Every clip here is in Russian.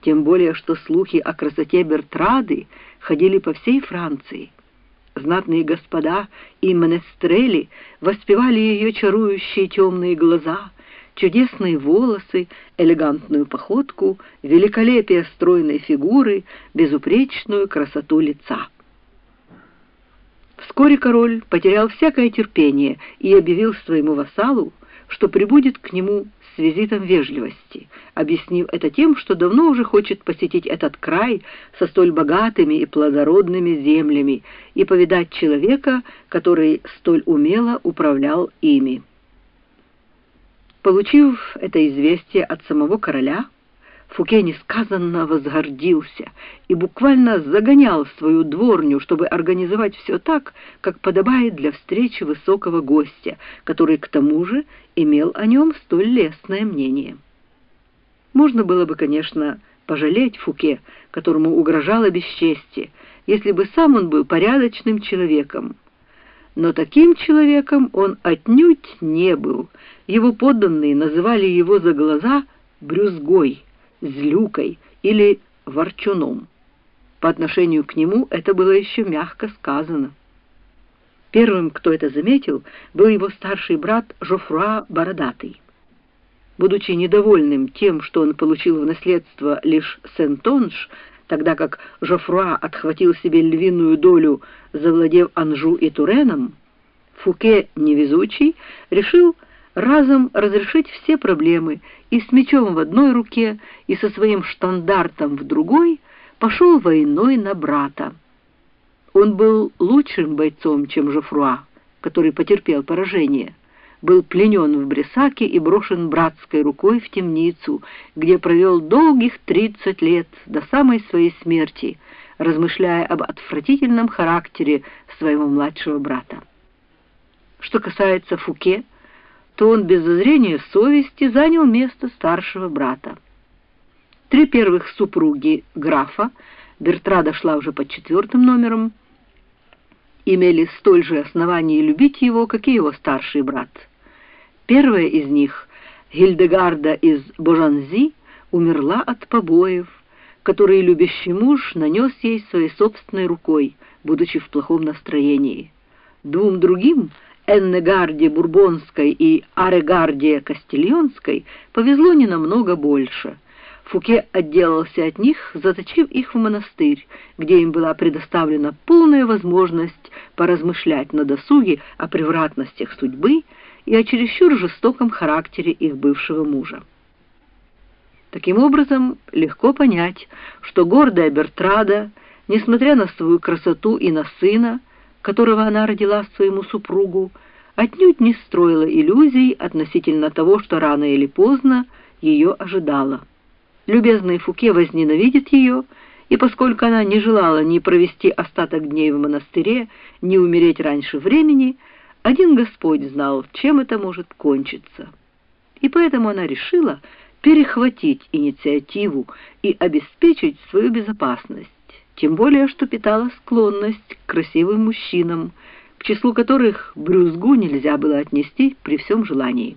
тем более что слухи о красоте Бертрады ходили по всей Франции. Знатные господа и менестрели воспевали ее чарующие темные глаза, чудесные волосы, элегантную походку, великолепие стройной фигуры, безупречную красоту лица. Вскоре король потерял всякое терпение и объявил своему вассалу, что прибудет к нему с визитом вежливости, объяснив это тем, что давно уже хочет посетить этот край со столь богатыми и плодородными землями и повидать человека, который столь умело управлял ими. Получив это известие от самого короля, Фуке несказанно возгордился и буквально загонял свою дворню, чтобы организовать все так, как подобает для встречи высокого гостя, который к тому же имел о нем столь лестное мнение. Можно было бы, конечно, пожалеть Фуке, которому угрожало бесчестие, если бы сам он был порядочным человеком. Но таким человеком он отнюдь не был. Его подданные называли его за глаза брюзгой, злюкой или ворчуном. По отношению к нему это было еще мягко сказано. Первым, кто это заметил, был его старший брат Жофруа Бородатый. Будучи недовольным тем, что он получил в наследство лишь Сентонж, тогда как Жофруа отхватил себе львиную долю, завладев Анжу и Туреном, Фуке, невезучий, решил разом разрешить все проблемы и с мечом в одной руке и со своим штандартом в другой пошел войной на брата. Он был лучшим бойцом, чем Жофруа, который потерпел поражение, был пленен в Бресаке и брошен братской рукой в темницу, где провел долгих 30 лет до самой своей смерти, размышляя об отвратительном характере своего младшего брата. Что касается Фуке, то он без зазрения совести занял место старшего брата. 3 первых супруги графа, Бертрада шла уже под 4-м номером, имели столь же основания любить его, как и его старший брат. Первая из них, Гильдегарда из Божанзи, умерла от побоев, которые любящий муж нанес ей своей собственной рукой, будучи в плохом настроении. 2 другим, Эннегарде Бурбонской и Арегарде Кастильонской, повезло не намного больше. Фуке отделался от них, заточив их в монастырь, где им была предоставлена полная возможность поразмышлять на досуге о превратностях судьбы и о чересчур жестоком характере их бывшего мужа. Таким образом, легко понять, что гордая Бертрада, несмотря на свою красоту и на сына, которого она родила своему супругу, отнюдь не строила иллюзий относительно того, что рано или поздно ее ожидало. Любезный Фуке возненавидит ее, и поскольку она не желала ни провести остаток дней в монастыре, ни умереть раньше времени, один Господь знал, чем это может кончиться. И поэтому она решила перехватить инициативу и обеспечить свою безопасность, тем более что питала склонность к красивым мужчинам, к числу которых брюзгу нельзя было отнести при всем желании.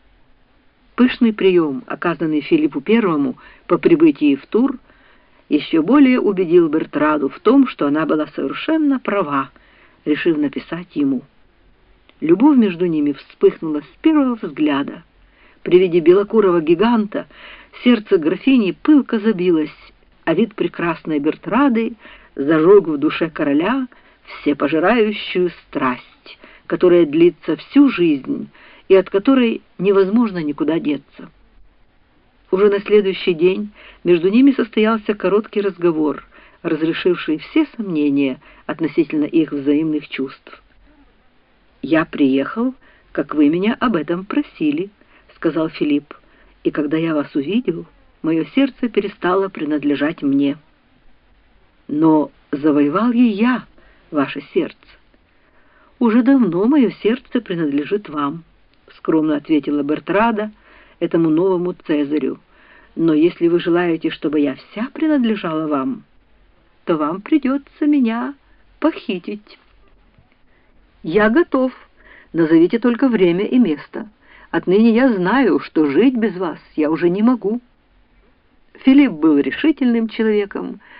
Пышный прием, оказанный Филиппу I по прибытии в Тур, еще более убедил Бертраду в том, что она была совершенно права, решив написать ему. Любовь между ними вспыхнула с первого взгляда. При виде белокурого гиганта сердце графини пылко забилось, а вид прекрасной Бертрады зажег в душе короля всепожирающую страсть, которая длится всю жизнь и от которой невозможно никуда деться. Уже на следующий день между ними состоялся короткий разговор, разрешивший все сомнения относительно их взаимных чувств. «Я приехал, как вы меня об этом просили», — сказал Филипп, «и когда я вас увидел, мое сердце перестало принадлежать мне. Но завоевал и я ваше сердце». «Уже давно мое сердце принадлежит вам», — скромно ответила Бертрада этому новому Цезарю. «Но если вы желаете, чтобы я вся принадлежала вам, то вам придется меня похитить». «Я готов. Назовите только время и место. Отныне я знаю, что жить без вас я уже не могу». Филипп был решительным человеком,